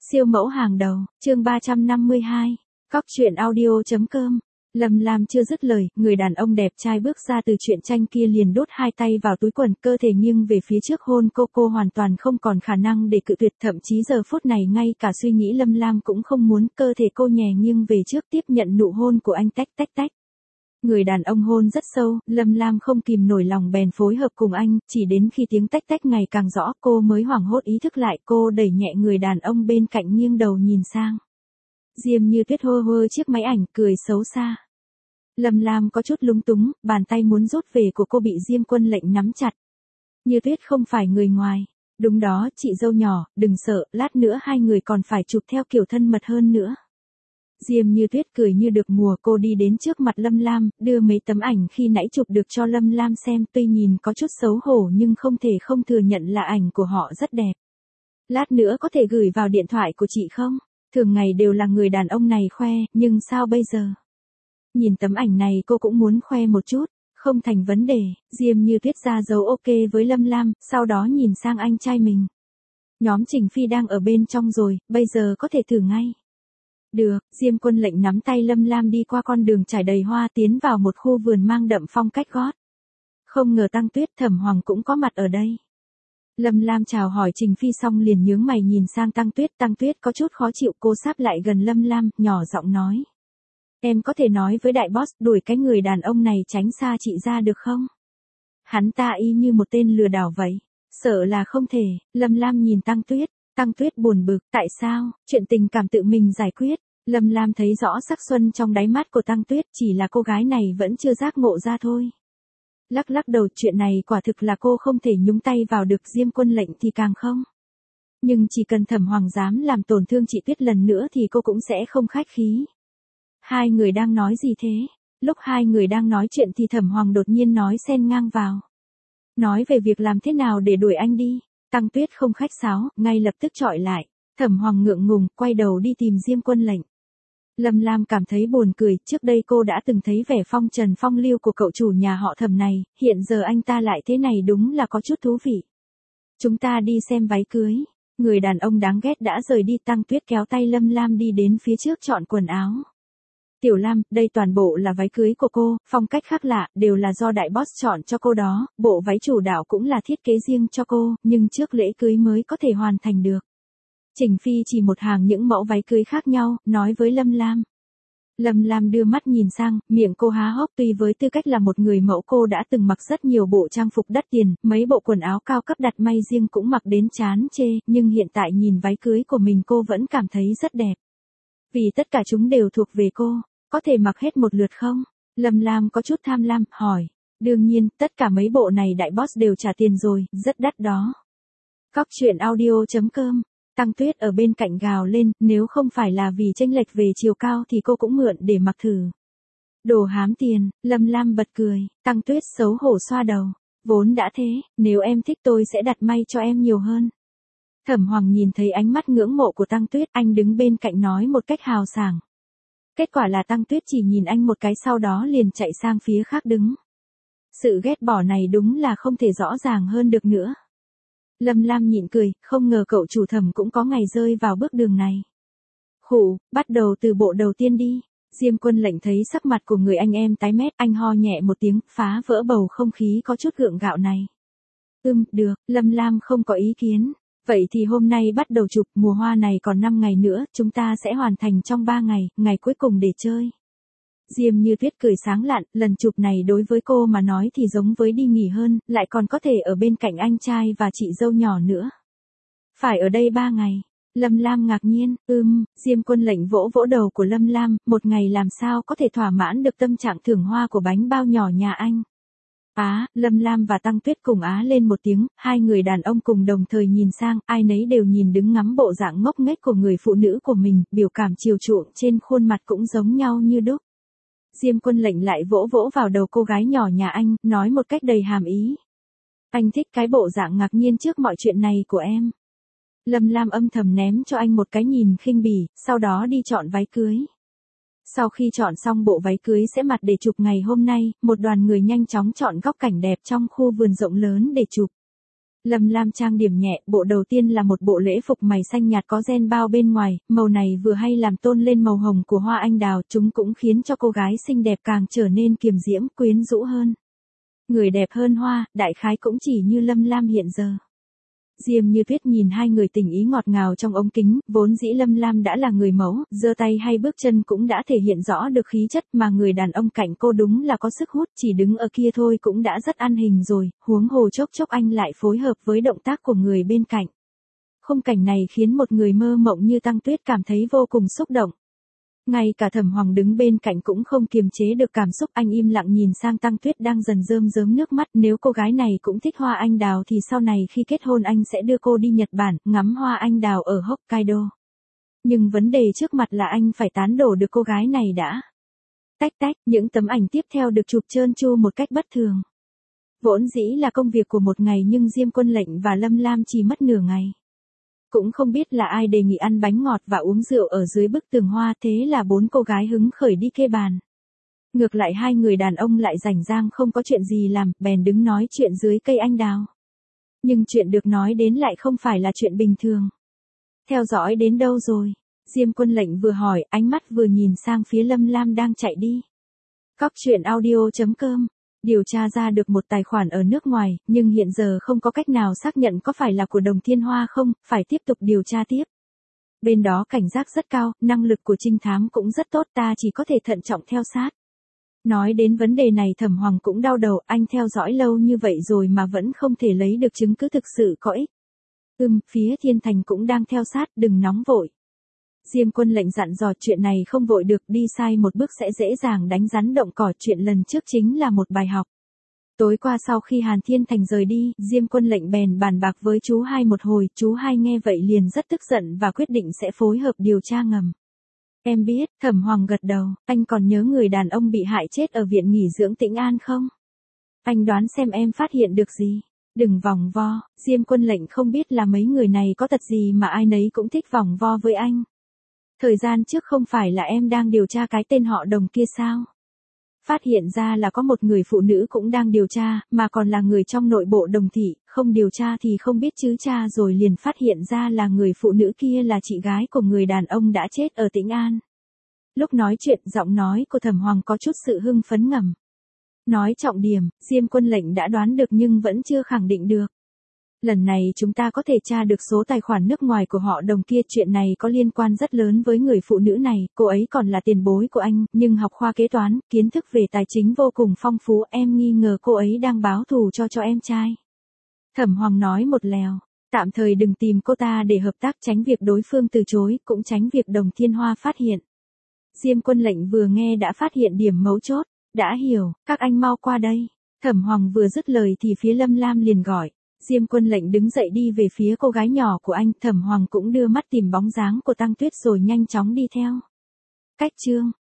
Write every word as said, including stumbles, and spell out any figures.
Siêu mẫu hàng đầu, chương ba trăm năm mươi hai. Cóc truyện audio.com. Lâm Lam chưa dứt lời, người đàn ông đẹp trai bước ra từ truyện tranh kia liền đút hai tay vào túi quần, cơ thể nghiêng về phía trước hôn cô. Cô hoàn toàn không còn khả năng để cự tuyệt, thậm chí giờ phút này ngay cả suy nghĩ Lâm Lam cũng không muốn, cơ thể cô nhẹ nghiêng về trước tiếp nhận nụ hôn của anh. Tách tách tách. Người đàn ông hôn rất sâu, Lâm Lam không kìm nổi lòng bèn phối hợp cùng anh, chỉ đến khi tiếng tách tách ngày càng rõ cô mới hoảng hốt ý thức lại. Cô đẩy nhẹ người đàn ông bên cạnh, nghiêng đầu nhìn sang. Diêm Như Tuyết hơ hơ chiếc máy ảnh, cười xấu xa. Lâm Lam có chút lúng túng, bàn tay muốn rút về của cô bị Diêm Quân Lệnh nắm chặt. Như Tuyết không phải người ngoài. Đúng đó, chị dâu nhỏ, đừng sợ, lát nữa hai người còn phải chụp theo kiểu thân mật hơn nữa. Diêm Như Tuyết cười như được mùa, cô đi đến trước mặt Lâm Lam, đưa mấy tấm ảnh khi nãy chụp được cho Lâm Lam xem, tuy nhìn có chút xấu hổ nhưng không thể không thừa nhận là ảnh của họ rất đẹp. Lát nữa có thể gửi vào điện thoại của chị không? Thường ngày đều là người đàn ông này khoe, nhưng sao bây giờ? Nhìn tấm ảnh này cô cũng muốn khoe một chút, không thành vấn đề. Diêm Như Tuyết ra dấu ok với Lâm Lam, sau đó nhìn sang anh trai mình. Nhóm Trình Phi đang ở bên trong rồi, bây giờ có thể thử ngay. Được, Diêm Quân Lệnh nắm tay Lâm Lam đi qua con đường trải đầy hoa tiến vào một khu vườn mang đậm phong cách gót. Không ngờ Tăng Tuyết, Thẩm Hoàng cũng có mặt ở đây. Lâm Lam chào hỏi Trình Phi xong liền nhướng mày nhìn sang Tăng Tuyết. Tăng Tuyết có chút khó chịu, cô sáp lại gần Lâm Lam, nhỏ giọng nói. Em có thể nói với đại boss đuổi cái người đàn ông này tránh xa chị ra được không? Hắn ta y như một tên lừa đảo vậy. Sợ là không thể. Lâm Lam nhìn Tăng Tuyết. Tăng Tuyết buồn bực, tại sao? Chuyện tình cảm tự mình giải quyết. Lâm Lam thấy rõ sắc xuân trong đáy mắt của Tăng Tuyết, chỉ là cô gái này vẫn chưa giác ngộ ra thôi. Lắc lắc đầu, chuyện này quả thực là cô không thể nhúng tay vào được, Diêm Quân Lệnh thì càng không. Nhưng chỉ cần Thẩm Hoàng dám làm tổn thương chị Tuyết lần nữa thì cô cũng sẽ không khách khí. Hai người đang nói gì thế? Lúc hai người đang nói chuyện thì Thẩm Hoàng đột nhiên nói xen ngang vào. Nói về việc làm thế nào để đuổi anh đi. Tăng Tuyết không khách sáo, ngay lập tức chọi lại. Thẩm Hoàng ngượng ngùng, quay đầu đi tìm Diêm Quân Lệnh. Lâm Lam cảm thấy buồn cười, trước đây cô đã từng thấy vẻ phong trần phong lưu của cậu chủ nhà họ Thẩm này, hiện giờ anh ta lại thế này đúng là có chút thú vị. Chúng ta đi xem váy cưới. Người đàn ông đáng ghét đã rời đi. Tăng Tuyết kéo tay Lâm Lam đi đến phía trước chọn quần áo. Tiểu Lam, đây toàn bộ là váy cưới của cô, phong cách khác lạ, đều là do đại boss chọn cho cô đó, bộ váy chủ đạo cũng là thiết kế riêng cho cô, nhưng trước lễ cưới mới có thể hoàn thành được. Trình Phi chỉ một hàng những mẫu váy cưới khác nhau, nói với Lâm Lam. Lâm Lam đưa mắt nhìn sang, miệng cô há hốc, tuy với tư cách là một người mẫu cô đã từng mặc rất nhiều bộ trang phục đắt tiền, mấy bộ quần áo cao cấp đặt may riêng cũng mặc đến chán chê, nhưng hiện tại nhìn váy cưới của mình cô vẫn cảm thấy rất đẹp. Vì tất cả chúng đều thuộc về cô. Có thể mặc hết một lượt không? Lâm Lam có chút tham lam, hỏi. Đương nhiên, tất cả mấy bộ này đại boss đều trả tiền rồi, rất đắt đó. Cóc truyện audio.com. Tăng Tuyết ở bên cạnh gào lên, nếu không phải là vì chênh lệch về chiều cao thì cô cũng mượn để mặc thử. Đồ hám tiền, Lâm Lam bật cười, Tăng Tuyết xấu hổ xoa đầu. Vốn đã thế, nếu em thích tôi sẽ đặt may cho em nhiều hơn. Thẩm Hoàng nhìn thấy ánh mắt ngưỡng mộ của Tăng Tuyết, anh đứng bên cạnh nói một cách hào sảng. Kết quả là Tăng Tuyết chỉ nhìn anh một cái sau đó liền chạy sang phía khác đứng. Sự ghét bỏ này đúng là không thể rõ ràng hơn được nữa. Lâm Lam nhịn cười, không ngờ cậu chủ Thẩm cũng có ngày rơi vào bước đường này. Khụ, bắt đầu từ bộ đầu tiên đi. Diêm Quân Lệnh thấy sắc mặt của người anh em tái mét, anh ho nhẹ một tiếng, phá vỡ bầu không khí có chút gượng gạo này. Ừm, được, Lâm Lam không có ý kiến. Vậy thì hôm nay bắt đầu chụp, mùa hoa này còn năm ngày nữa, chúng ta sẽ hoàn thành trong ba ngày, ngày cuối cùng để chơi. Diêm Như Tuyết cười sáng lạn, lần chụp này đối với cô mà nói thì giống với đi nghỉ hơn, lại còn có thể ở bên cạnh anh trai và chị dâu nhỏ nữa. Phải ở đây ba ngày. Lâm Lam ngạc nhiên, ưm, Diêm Quân Lệnh vỗ vỗ đầu của Lâm Lam, một ngày làm sao có thể thỏa mãn được tâm trạng thưởng hoa của bánh bao nhỏ nhà anh. Á, Lâm Lam và Tăng Tuyết cùng á lên một tiếng, hai người đàn ông cùng đồng thời nhìn sang, ai nấy đều nhìn đứng ngắm bộ dạng ngốc nghếch của người phụ nữ của mình, biểu cảm chiều chuộng trên khuôn mặt cũng giống nhau như đúc. Diêm Quân Lệnh lại vỗ vỗ vào đầu cô gái nhỏ nhà anh, nói một cách đầy hàm ý. Anh thích cái bộ dạng ngạc nhiên trước mọi chuyện này của em. Lâm Lam âm thầm ném cho anh một cái nhìn khinh bỉ, sau đó đi chọn váy cưới. Sau khi chọn xong bộ váy cưới sẽ mặc để chụp ngày hôm nay, một đoàn người nhanh chóng chọn góc cảnh đẹp trong khu vườn rộng lớn để chụp. Lâm Lam trang điểm nhẹ, bộ đầu tiên là một bộ lễ phục mày xanh nhạt có ren bao bên ngoài, màu này vừa hay làm tôn lên màu hồng của hoa anh đào, chúng cũng khiến cho cô gái xinh đẹp càng trở nên kiềm diễm, quyến rũ hơn. Người đẹp hơn hoa, đại khái cũng chỉ như Lâm Lam hiện giờ. Diêm Như Tuyết nhìn hai người tình ý ngọt ngào trong ống kính, vốn dĩ Lâm Lam đã là người mẫu, giơ tay hay bước chân cũng đã thể hiện rõ được khí chất, mà người đàn ông cạnh cô đúng là có sức hút, chỉ đứng ở kia thôi cũng đã rất ăn hình rồi, huống hồ chốc chốc anh lại phối hợp với động tác của người bên cạnh. Khung cảnh này khiến một người mơ mộng như Tăng Tuyết cảm thấy vô cùng xúc động. Ngay cả Thẩm Hoàng đứng bên cạnh cũng không kiềm chế được cảm xúc, anh im lặng nhìn sang Tăng Tuyết đang dần rơm rớm nước mắt, nếu cô gái này cũng thích hoa anh đào thì sau này khi kết hôn anh sẽ đưa cô đi Nhật Bản, ngắm hoa anh đào ở Hokkaido. Nhưng vấn đề trước mặt là anh phải tán đổ được cô gái này đã. Tách tách, những tấm ảnh tiếp theo được chụp trơn tru một cách bất thường. Vốn dĩ là công việc của một ngày nhưng Diêm Quân Lệnh và Lâm Lam chỉ mất nửa ngày. Cũng không biết là ai đề nghị ăn bánh ngọt và uống rượu ở dưới bức tường hoa, thế là bốn cô gái hứng khởi đi kê bàn. Ngược lại hai người đàn ông lại rảnh rang không có chuyện gì làm, bèn đứng nói chuyện dưới cây anh đào. Nhưng chuyện được nói đến lại không phải là chuyện bình thường. Theo dõi đến đâu rồi? Diêm Quân Lệnh vừa hỏi, ánh mắt vừa nhìn sang phía Lâm Lam đang chạy đi. Cóc truyện audio chấm com Điều tra ra được một tài khoản ở nước ngoài, nhưng hiện giờ không có cách nào xác nhận có phải là của Đồng Thiên Hoa không, phải tiếp tục điều tra tiếp. Bên đó cảnh giác rất cao, năng lực của trinh thám cũng rất tốt, ta chỉ có thể thận trọng theo sát. Nói đến vấn đề này Thẩm Hoàng cũng đau đầu, anh theo dõi lâu như vậy rồi mà vẫn không thể lấy được chứng cứ thực sự có ích. Ừm, phía Thiên Thành cũng đang theo sát, đừng nóng vội. Diêm Quân Lệnh dặn dò chuyện này không vội được, đi sai một bước sẽ dễ dàng đánh rắn động cỏ, chuyện lần trước chính là một bài học. Tối qua sau khi Hàn Thiên Thành rời đi, Diêm Quân Lệnh bèn bàn bạc với chú hai một hồi, chú hai nghe vậy liền rất tức giận và quyết định sẽ phối hợp điều tra ngầm. Em biết, Thẩm Hoàng gật đầu, anh còn nhớ người đàn ông bị hại chết ở viện nghỉ dưỡng Tĩnh An không? Anh đoán xem em phát hiện được gì? Đừng vòng vo, Diêm Quân Lệnh không biết là mấy người này có tật gì mà ai nấy cũng thích vòng vo với anh. Thời gian trước không phải là em đang điều tra cái tên họ Đồng kia sao? Phát hiện ra là có một người phụ nữ cũng đang điều tra, mà còn là người trong nội bộ Đồng thị, không điều tra thì không biết chứ cha, rồi liền phát hiện ra là người phụ nữ kia là chị gái của người đàn ông đã chết ở Tĩnh An. Lúc nói chuyện, giọng nói của Thẩm Hoàng có chút sự hưng phấn ngầm. Nói trọng điểm, Diêm Quân Lệnh đã đoán được nhưng vẫn chưa khẳng định được. Lần này chúng ta có thể tra được số tài khoản nước ngoài của họ Đồng kia, chuyện này có liên quan rất lớn với người phụ nữ này, cô ấy còn là tiền bối của anh, nhưng học khoa kế toán, kiến thức về tài chính vô cùng phong phú, em nghi ngờ cô ấy đang báo thù cho cho em trai. Thẩm Hoàng nói một lèo, tạm thời đừng tìm cô ta để hợp tác, tránh việc đối phương từ chối, cũng tránh việc Đồng Thiên Hoa phát hiện. Diêm Quân Lệnh vừa nghe đã phát hiện điểm mấu chốt, đã hiểu, các anh mau qua đây. Thẩm Hoàng vừa dứt lời thì phía Lâm Lam liền gọi. Diêm Quân Lệnh đứng dậy đi về phía cô gái nhỏ của anh, Thẩm Hoàng cũng đưa mắt tìm bóng dáng của Tăng Tuyết rồi nhanh chóng đi theo. Cách chương